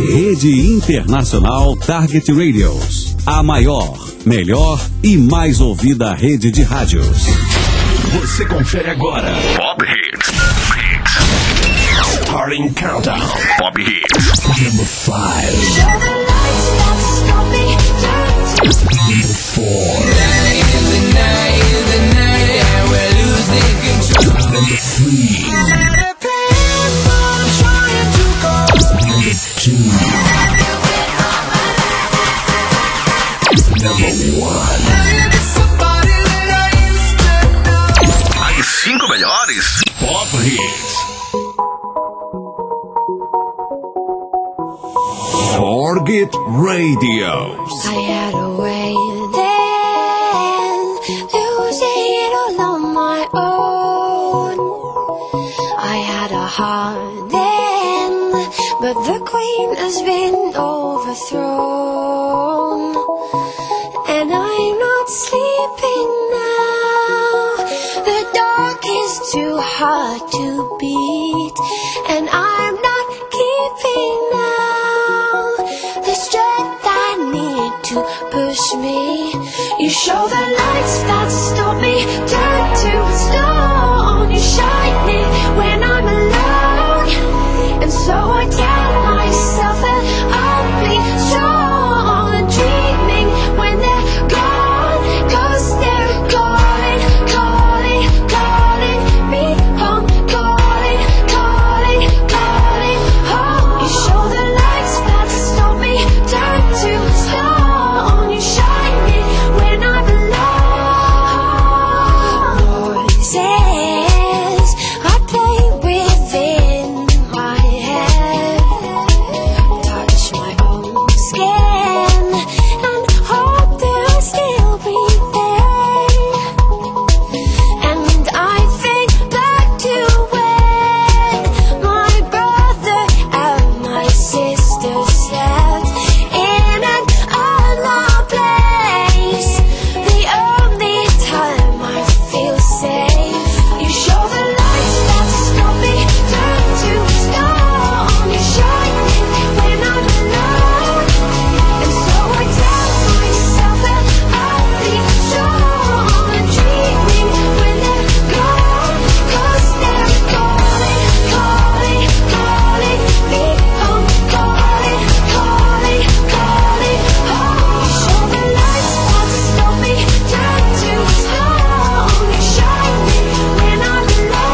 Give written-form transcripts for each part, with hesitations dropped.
Rede Internacional Target Radios. A maior, melhor e mais ouvida rede de rádios. Você confere agora Pop Hits. Starting Countdown. Pop Hits. Number 5. Number 4. Number 3. Number 2. Number 1. As 5 melhores Pop Hits. Target Radios. I had a way then, losing it all on my own. I had a heart then, but the queen has been overthrown. And I'm not sleeping now. The dark is too hard to beat, and I'm not keeping now the strength I need to push me. You show the lights that stop me, turn to stone. You shine me when I'm alone, and so I tell myself that I'll be strong and dreaming when they're gone, 'cause they're calling, calling, calling me home, calling, calling, calling home. You show the lights that stop me, turn to stone. You shine me when I'm alone. Voices I play within my head, touch my own skin and hope that I still breathe there. And I think back to when my brother and my sister slept in an unloved place. The only time I feel safe. You show the lights that stop me, turn to stone. You shine me when I'm alone, and so I tell myself that I'll be strong and dreaming when they're gone, 'cause they're calling, calling, calling me home, calling, calling, calling home. You show the lights that stop me, turn to stone. You shine me when I'm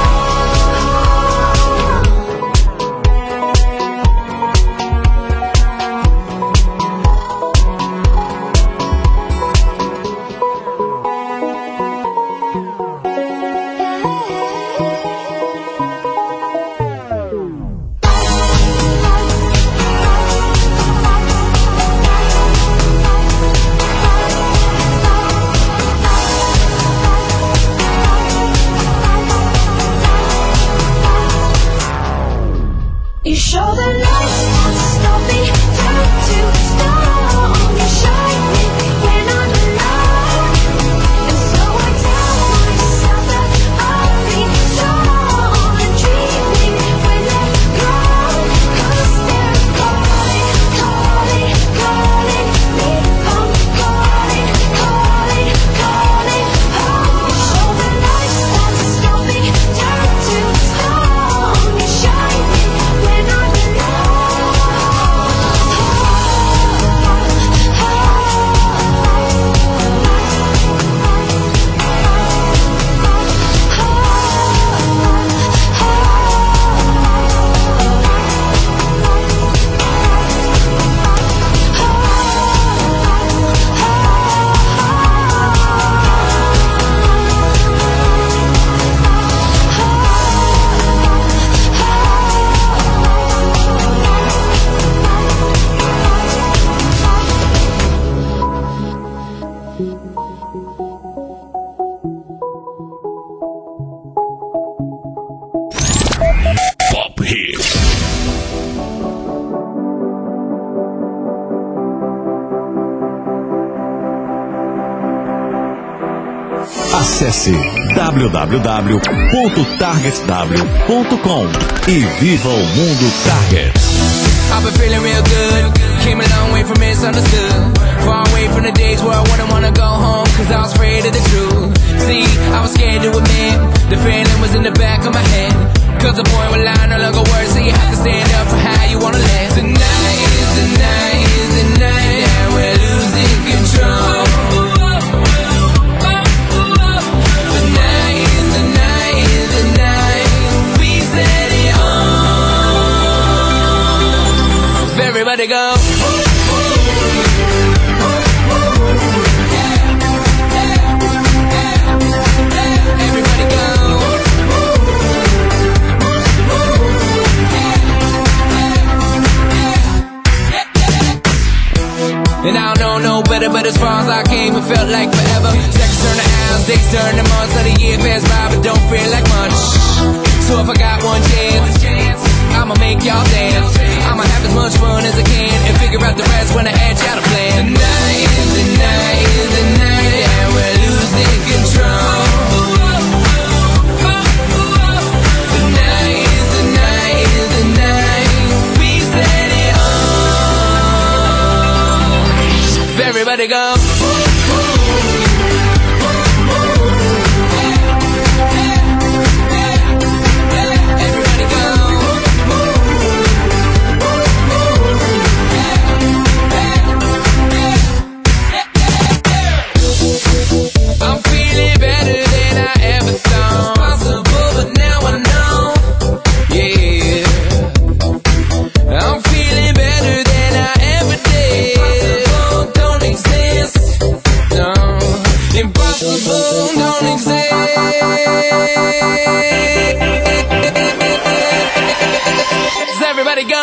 You show the lights that stop me, turn to stone. You shine me when I'm alone, and so I tell myself that I'll be strong and dreaming when they're gone, 'cause they're calling, calling, calling me home, calling, calling, calling home. You show the lights that stop me, turn to stone. You shine me when I'm Pop Hits. Acesse www.targetw.com e viva o mundo Target. I I've been feeling real good. Came a long way from misunderstood. Far away from the days where I wouldn't wanna go home, cause I was afraid of the truth. See, I was scared to admit the feeling was in the back of my head. Cause the point will lie no longer words, so you have to stand up for how you wanna live. Tonight is the night, is the night that we're losing control. Tonight is the night, is the night we set it on. Everybody go. And I don't know no better, but as far as I came, it felt like forever. Seconds turn to hours, days turn to months, let a year pass by, but don't feel like much. So if I got one chance, I'ma make y'all dance. I'ma have as much fun as I can and figure out the rest when I hatch out a plan. Tonight is the night, is the night that we're losing control. Tonight is the night, is the night we set it on. Everybody go. Everybody go.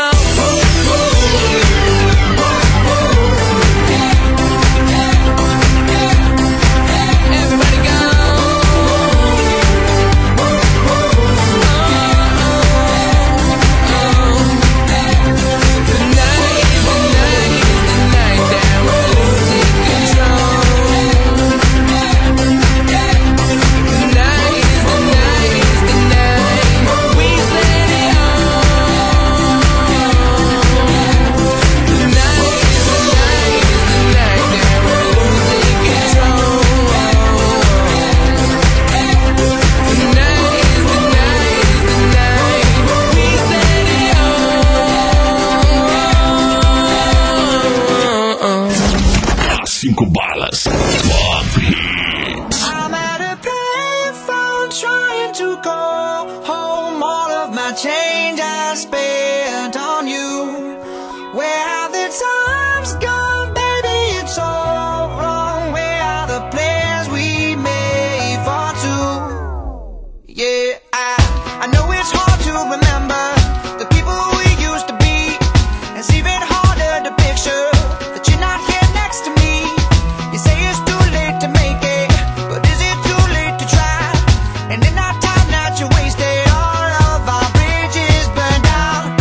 And in our time that you wasted, all of our bridges burned down.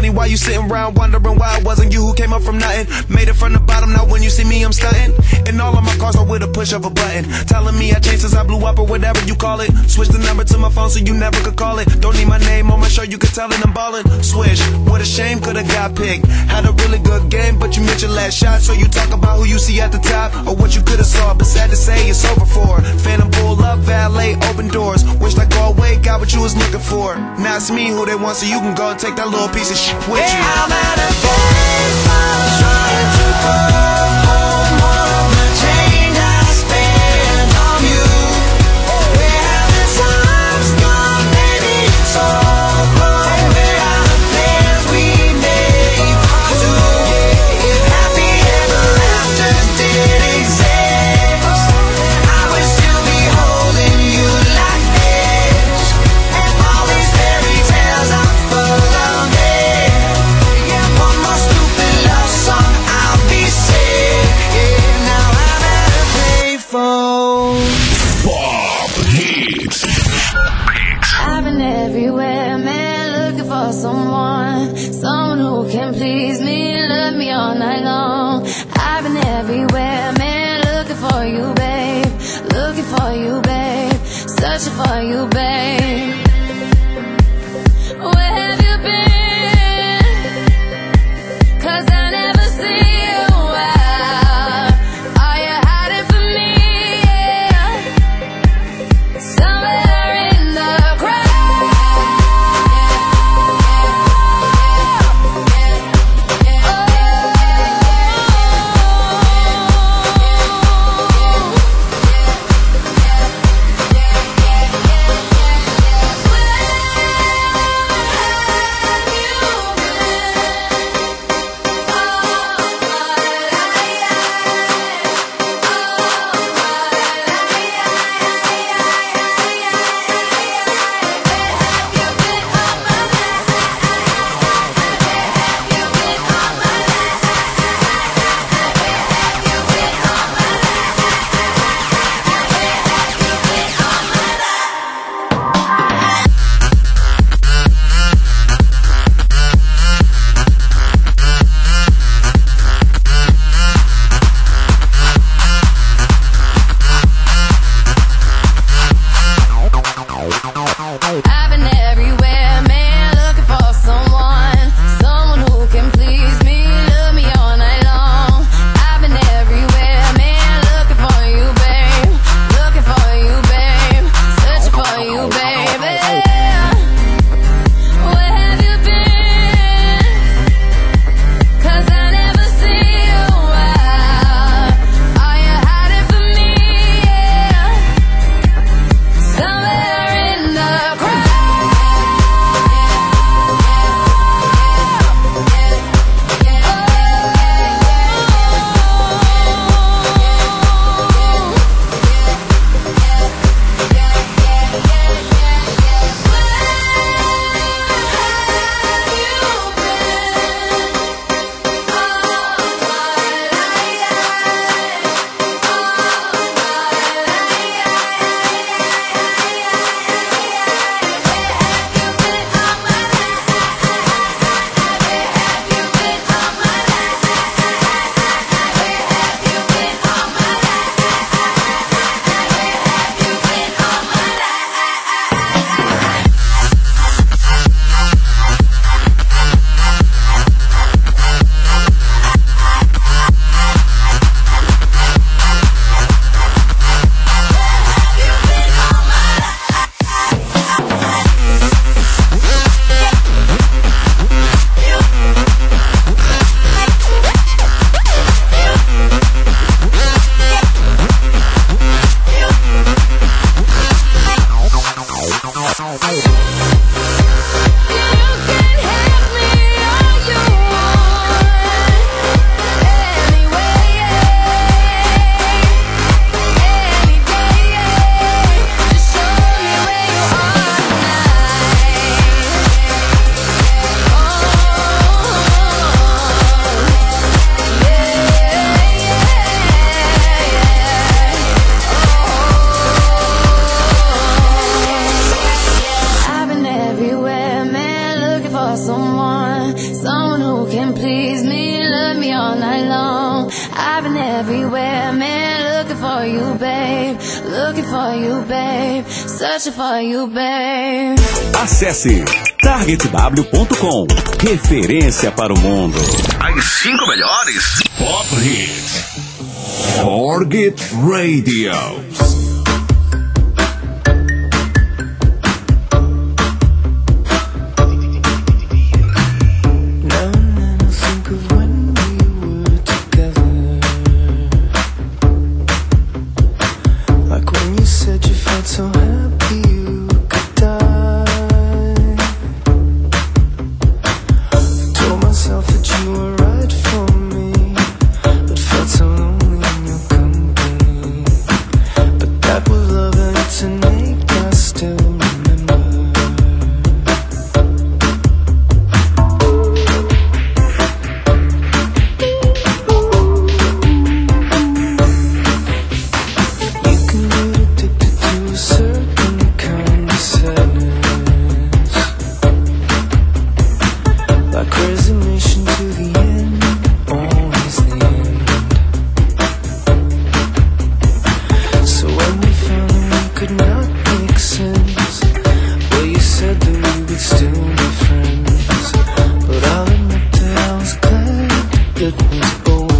funny why you sitting around wondering why it wasn't you who came up from nothing. Made it from the bottom, now when you see me I'm stunting. And all of my cars are with a push of a button, telling me I changed since I blew up or whatever you call it. Switch the number to my phone so you never could call it. Don't need my name on my show, you could tell it I'm ballin'. Swish, what a shame, could've got picked. Had a really good game, but you missed your last shot. So you talk about who you see at the top, or what you could've saw, but sad to say it's over for. Phantom pull up, valet, open doors. Wished I go away, got what you was looking for. Now it's me who they want, so you can go and take that little piece of shit with you. I'm at a baseball trying to pull home all of the change I spent on you. Where have the times gone, baby? It's all gone. Where are the plans we made for two? If happy ever after did exist, I would still be holding you like this. And all these fairy tales are full of it. Yeah, one more stupid love song, I'll be sick. Yeah, now I'm at a payphone. Pop Hits. I've been everywhere, man, looking for someone who can please me, love me all night long. I've been everywhere, man, looking for you, babe, searching for you, babe. Where have you been? 'Cause I never see you out. Are you hiding from me? Yeah. Somewhere in the crowd. for you, babe. Searching for you, babe. Acesse targetw.com. Referência para o mundo. As 5 melhores Pop Hits. Target Radio. So happy you could die. Told myself that you were right for me, but felt so lonely in your company. But that was love and it's an ache I still remember. You can get addicted to a certain kind of sadness, like resignation to the end, always the end. So when we found that we could not make sense, well, you said that we would still be friends. But I'll admit that I was glad it was over.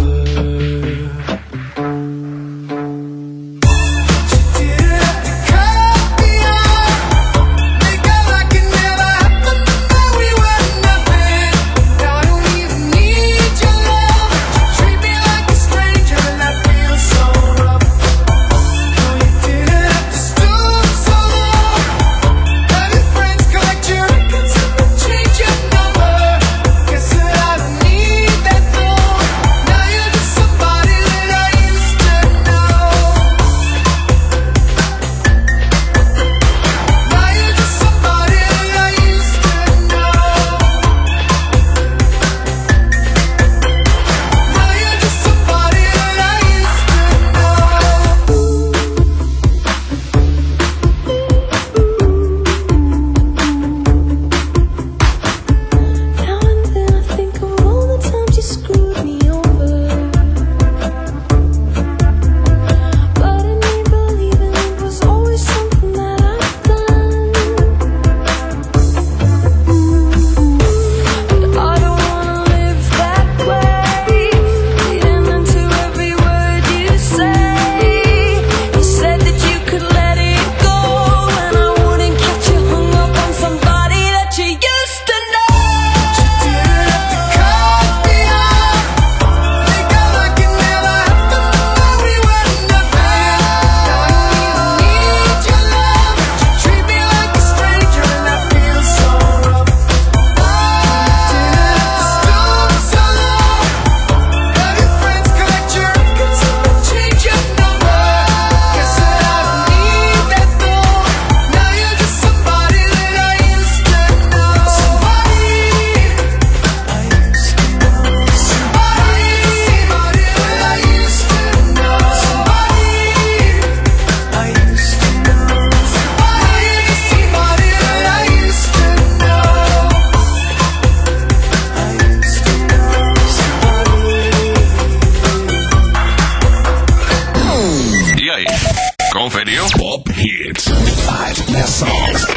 Conferiu? Pop Hits. 5 best songs.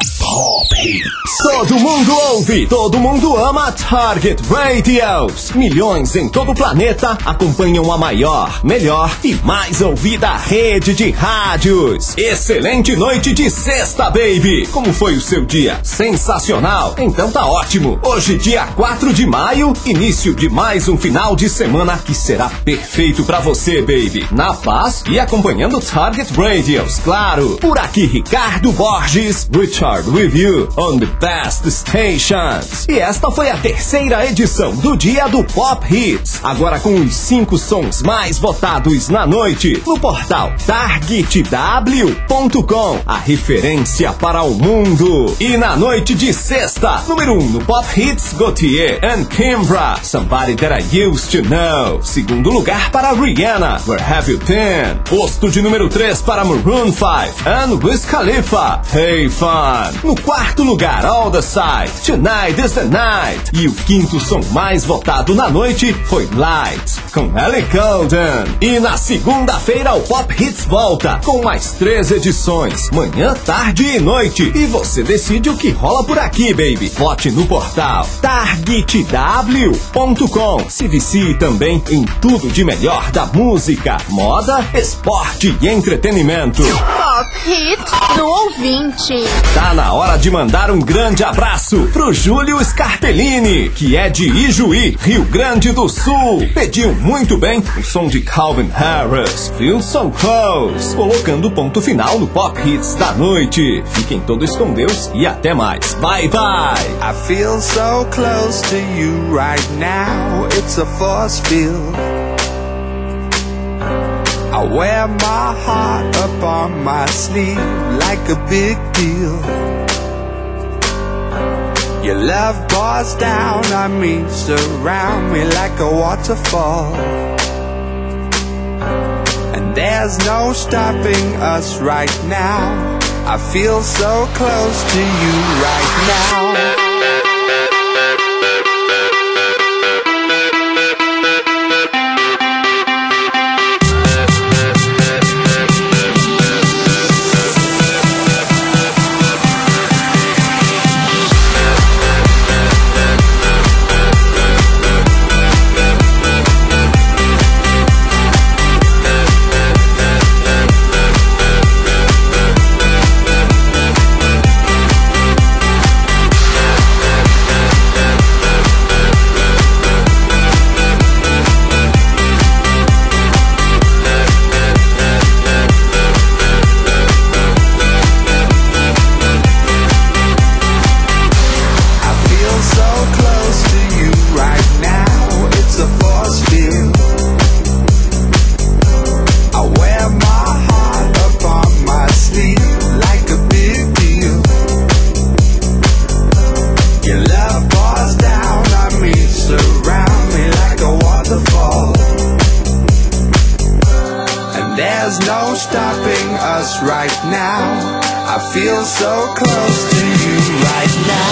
Pop Hits. Todo mundo ouve, todo mundo ama Target Radios. Milhões em todo o planeta acompanham a maior, melhor e mais ouvida rede de rádios. Excelente noite de sexta, baby. Como foi o seu dia? Sensacional? Então tá ótimo. Hoje, dia 4 de maio, início de mais um final de semana que será perfeito pra você, baby. Na paz e acompanhando Target Radios, claro. Por aqui, Ricardo Borges, Richard with you on the best stations. E esta foi a terceira edição do Dia do Pop Hits. Agora com os 5 sons mais votados na noite no portal targetw.com, a referência para o mundo. E na noite de sexta, número 1 no Pop Hits, Gautier and Kimbra, Somebody That I Used to Know. Segundo lugar para Rihanna, Where Have You Been? Posto de número 3 para Maroon 5 and Wiz Khalifa, Hey Fun. No quarto lugar, All the Side, Tonight is the Night. E o quinto som mais votado na noite foi Lights, com Ellie Goulding. E na segunda-feira, o Pop Hits volta com mais 3 edições, manhã, tarde e noite. E você decide o que rola por aqui, baby. Vote no portal targetw.com. Se vicie também em tudo de melhor da música, moda, esporte e entretenimento. Pop Hits do ouvinte. Tá na hora de mandar um grande abraço pro Júlio Scarpellini, que é de Ijuí, Rio Grande do Sul. Pediu muito bem o som de Calvin Harris, Feel So Close, colocando ponto final no Pop Hits da noite. Fiquem todos com Deus e até mais. Bye, bye. I feel so close to you right now. It's a force field. I wear my heart up on my sleeve like a big deal. Your love pours down on me, surround me like a waterfall. And there's no stopping us right now. I feel so close to you right now. Right now, I feel so close to you right now.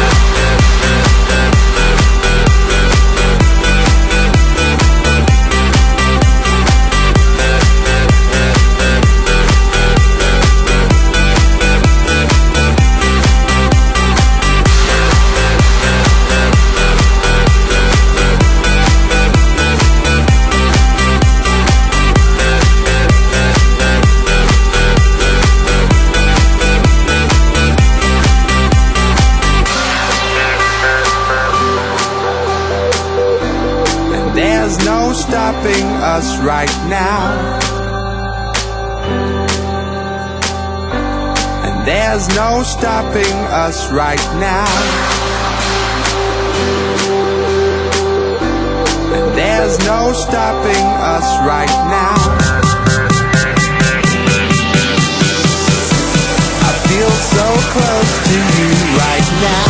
Stopping us right now. And there's no stopping us right now. And there's no stopping us right now. I feel so close to you right now.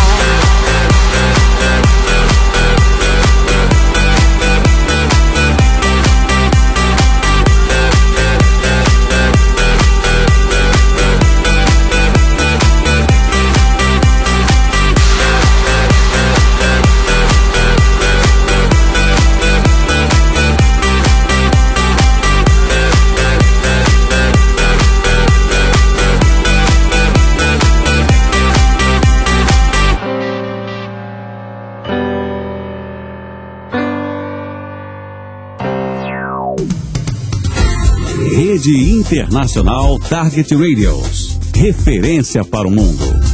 Rede Internacional Target Radios. Referência para o mundo.